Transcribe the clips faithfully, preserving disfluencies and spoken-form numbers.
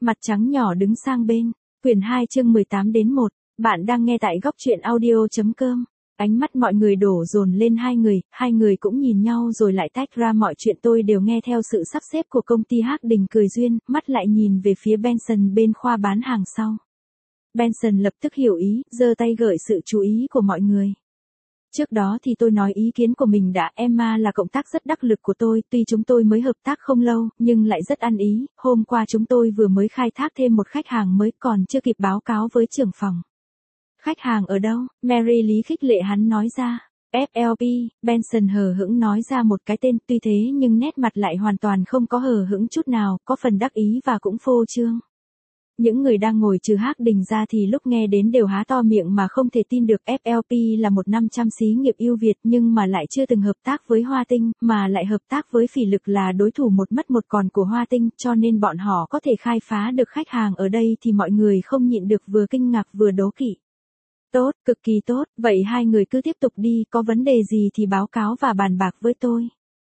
Mặt trắng nhỏ đứng sang bên. Quyển hai chương mười tám đến một. Bạn đang nghe tại góc truyện audio.com. Ánh mắt mọi người đổ dồn lên hai người, hai người cũng nhìn nhau rồi lại tách ra, mọi chuyện tôi đều nghe theo sự sắp xếp của công ty. Hắc Đình cười duyên, mắt lại nhìn về phía Benson bên khoa bán hàng sau. Benson lập tức hiểu ý, giơ tay gợi sự chú ý của mọi người. Trước đó thì tôi nói ý kiến của mình đã, Emma là cộng tác rất đắc lực của tôi, tuy chúng tôi mới hợp tác không lâu, nhưng lại rất ăn ý. Hôm qua chúng tôi vừa mới khai thác thêm một khách hàng mới, còn chưa kịp báo cáo với trưởng phòng. Khách hàng ở đâu? Mary Lý khích lệ hắn nói ra. ép lờ pê, Benson hờ hững nói ra một cái tên, tuy thế nhưng nét mặt lại hoàn toàn không có hờ hững chút nào, có phần đắc ý và cũng phô trương. Những người đang ngồi trừ Hắc Đình ra thì lúc nghe đến đều há to miệng mà không thể tin được. ép lờ pê là một năm trăm xí nghiệp ưu việt nhưng mà lại chưa từng hợp tác với Hoa Tinh, mà lại hợp tác với Phỉ Lực là đối thủ một mất một còn của Hoa Tinh, cho nên bọn họ có thể khai phá được khách hàng ở đây thì mọi người không nhịn được vừa kinh ngạc vừa đố kỵ. Tốt, cực kỳ tốt, vậy hai người cứ tiếp tục đi, có vấn đề gì thì báo cáo và bàn bạc với tôi.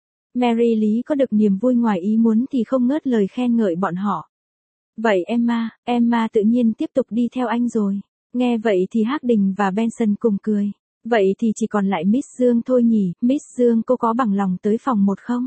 Mary Lý có được niềm vui ngoài ý muốn thì không ngớt lời khen ngợi bọn họ. Vậy Emma, Emma tự nhiên tiếp tục đi theo anh rồi. Nghe vậy thì Hắc Đình và Benson cùng cười. Vậy thì chỉ còn lại Miss Dương thôi nhỉ, Miss Dương cô có bằng lòng tới phòng một không?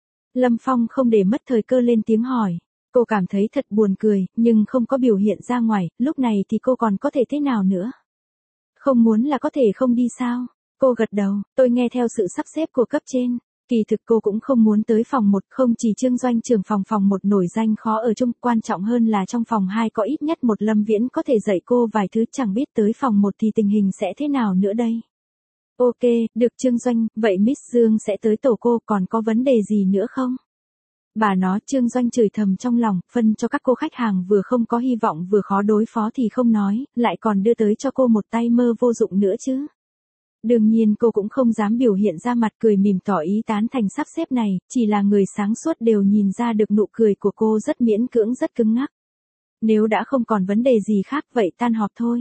Lâm Phong không để mất thời cơ lên tiếng hỏi. Cô cảm thấy thật buồn cười, nhưng không có biểu hiện ra ngoài, lúc này thì cô còn có thể thế nào nữa? Không muốn là có thể không đi sao? Cô gật đầu, tôi nghe theo sự sắp xếp của cấp trên. Kỳ thực cô cũng không muốn tới phòng một, không chỉ Trương Doanh trưởng phòng phòng một nổi danh khó ở chung, quan trọng hơn là trong phòng hai có ít nhất một Lâm Viễn có thể dạy cô vài thứ, chẳng biết tới phòng một thì tình hình sẽ thế nào nữa đây. Ok, được Trương Doanh, vậy Miss Dương sẽ tới tổ cô, còn có vấn đề gì nữa không? Bà nó, Trương Doanh chửi thầm trong lòng, phân cho các cô khách hàng vừa không có hy vọng vừa khó đối phó thì không nói, lại còn đưa tới cho cô một tay mơ vô dụng nữa chứ. Đương nhiên cô cũng không dám biểu hiện ra mặt, cười mỉm tỏ ý tán thành sắp xếp này, chỉ là người sáng suốt đều nhìn ra được nụ cười của cô rất miễn cưỡng, rất cứng ngắc. Nếu đã không còn vấn đề gì khác vậy tan họp thôi.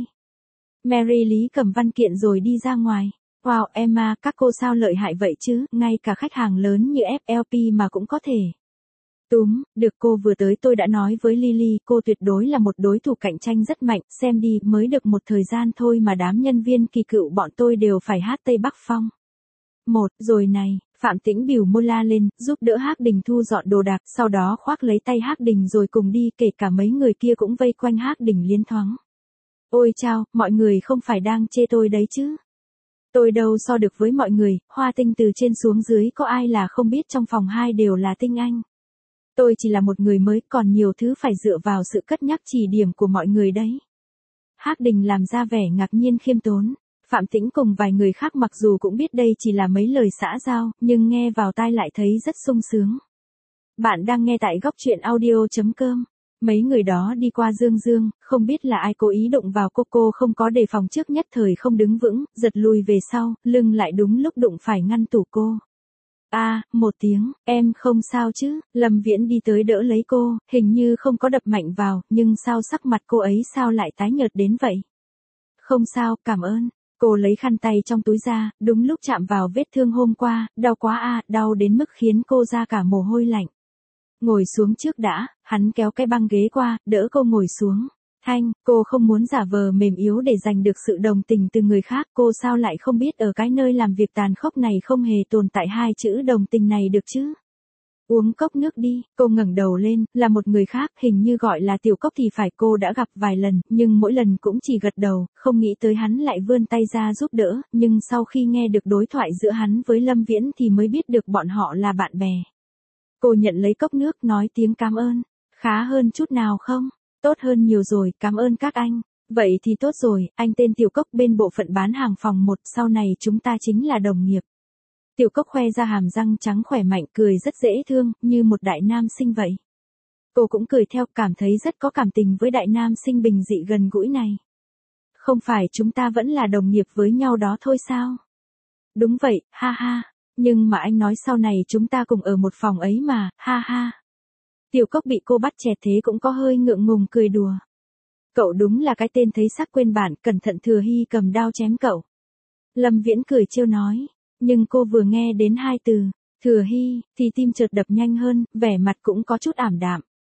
Mary Lý cầm văn kiện rồi đi ra ngoài. Wow, Emma, các cô sao lợi hại vậy chứ, ngay cả khách hàng lớn như ép lờ pê mà cũng có thể. Túm, được, cô vừa tới tôi đã nói với Lily, cô tuyệt đối là một đối thủ cạnh tranh rất mạnh, xem đi, mới được một thời gian thôi mà đám nhân viên kỳ cựu bọn tôi đều phải hát Tây Bắc Phong. Một, rồi này, Phạm Tĩnh biểu môi la lên, giúp đỡ Hắc Đình thu dọn đồ đạc, sau đó khoác lấy tay Hắc Đình rồi cùng đi, kể cả mấy người kia cũng vây quanh Hắc Đình liến thoáng. Ôi chao, mọi người không phải đang chê tôi đấy chứ? Tôi đâu so được với mọi người, Hoa Tinh từ trên xuống dưới có ai là không biết trong phòng hai đều là tinh anh. Tôi chỉ là một người mới, còn nhiều thứ phải dựa vào sự cất nhắc chỉ điểm của mọi người đấy. Hắc Đình làm ra vẻ ngạc nhiên khiêm tốn. Phạm Tĩnh cùng vài người khác mặc dù cũng biết đây chỉ là mấy lời xã giao, nhưng nghe vào tai lại thấy rất sung sướng. Bạn đang nghe tại góc truyện audio.com. Mấy người đó đi qua Dương Dương, không biết là ai cố ý đụng vào cô, cô không có đề phòng trước, nhất thời không đứng vững, giật lùi về sau, lưng lại đúng lúc đụng phải ngăn tủ cô. A, à, một tiếng, em không sao chứ? Lâm Viễn đi tới đỡ lấy cô, hình như không có đập mạnh vào, nhưng sao sắc mặt cô ấy sao lại tái nhợt đến vậy? Không sao, cảm ơn. Cô lấy khăn tay trong túi ra, đúng lúc chạm vào vết thương hôm qua, đau quá a, à, đau đến mức khiến cô ra cả mồ hôi lạnh. Ngồi xuống trước đã, hắn kéo cái băng ghế qua, đỡ cô ngồi xuống. Thanh, cô không muốn giả vờ mềm yếu để giành được sự đồng tình từ người khác, cô sao lại không biết ở cái nơi làm việc tàn khốc này không hề tồn tại hai chữ đồng tình này được chứ? Uống cốc nước đi, cô ngẩng đầu lên, là một người khác, hình như gọi là Tiểu Cốc thì phải, cô đã gặp vài lần, nhưng mỗi lần cũng chỉ gật đầu, không nghĩ tới hắn lại vươn tay ra giúp đỡ, nhưng sau khi nghe được đối thoại giữa hắn với Lâm Viễn thì mới biết được bọn họ là bạn bè. Cô nhận lấy cốc nước, nói tiếng cảm ơn. Khá hơn chút nào không? Tốt hơn nhiều rồi, cảm ơn các anh. Vậy thì tốt rồi, anh tên Tiểu Cốc bên bộ phận bán hàng phòng một, sau này chúng ta chính là đồng nghiệp. Tiểu Cốc khoe ra hàm răng trắng khỏe mạnh, cười rất dễ thương, như một đại nam sinh vậy. Cô cũng cười theo, cảm thấy rất có cảm tình với đại nam sinh bình dị gần gũi này. Không phải chúng ta vẫn là đồng nghiệp với nhau đó thôi sao? Đúng vậy, ha ha. Nhưng mà anh nói sau này chúng ta cùng ở một phòng ấy mà, ha ha. Tiểu Cốc bị cô bắt chẹt thế cũng có hơi ngượng ngùng cười đùa. Cậu đúng là cái tên thấy sắc quên bản, cẩn thận Thừa Hy cầm đao chém cậu. Lâm Viễn cười trêu nói, nhưng cô vừa nghe đến hai từ, Thừa Hy, thì tim chợt đập nhanh hơn, vẻ mặt cũng có chút ảm đạm.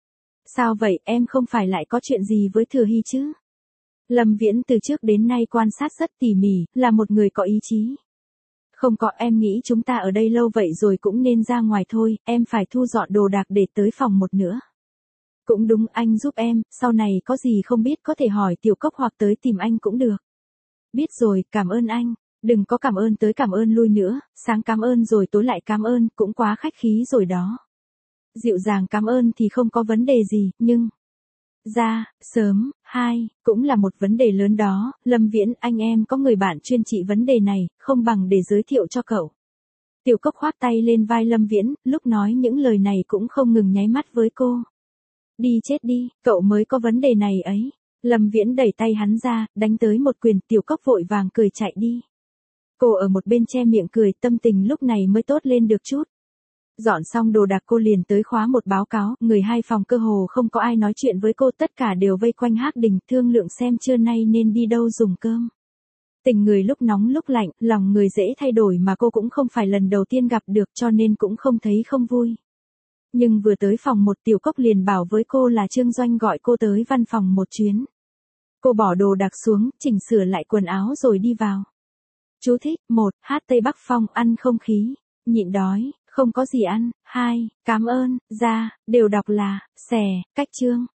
Sao vậy, em không phải lại có chuyện gì với Thừa Hy chứ? Lâm Viễn từ trước đến nay quan sát rất tỉ mỉ, là một người có ý chí. Không có, em nghĩ chúng ta ở đây lâu vậy rồi cũng nên ra ngoài thôi, em phải thu dọn đồ đạc để tới phòng một nữa. Cũng đúng, anh giúp em, sau này có gì không biết có thể hỏi Tiểu Cốc hoặc tới tìm anh cũng được. Biết rồi, cảm ơn anh. Đừng có cảm ơn tới cảm ơn lui nữa, sáng cảm ơn rồi tối lại cảm ơn, cũng quá khách khí rồi đó. Dịu dàng cảm ơn thì không có vấn đề gì, nhưng... Ra, sớm, hai, cũng là một vấn đề lớn đó, Lâm Viễn, anh em có người bạn chuyên trị vấn đề này, không bằng để giới thiệu cho cậu. Tiểu Cốc khoác tay lên vai Lâm Viễn, lúc nói những lời này cũng không ngừng nháy mắt với cô. Đi chết đi, cậu mới có vấn đề này ấy. Lâm Viễn đẩy tay hắn ra, đánh tới một quyền, Tiểu Cốc vội vàng cười chạy đi. Cô ở một bên che miệng cười, tâm tình lúc này mới tốt lên được chút. Dọn xong đồ đạc cô liền tới khóa một báo cáo, người hai phòng cơ hồ không có ai nói chuyện với cô, tất cả đều vây quanh Hắc Đình, thương lượng xem trưa nay nên đi đâu dùng cơm. Tình người lúc nóng lúc lạnh, lòng người dễ thay đổi mà cô cũng không phải lần đầu tiên gặp được cho nên cũng không thấy không vui. Nhưng vừa tới phòng một, Tiểu Cốc liền bảo với cô là Trương Doanh gọi cô tới văn phòng một chuyến. Cô bỏ đồ đạc xuống, chỉnh sửa lại quần áo rồi đi vào. Chú thích, một, hát Tây Bắc Phong, ăn không khí, nhịn đói, không có gì ăn, hai, cảm ơn, ra, đều đọc là, xè, cách chương.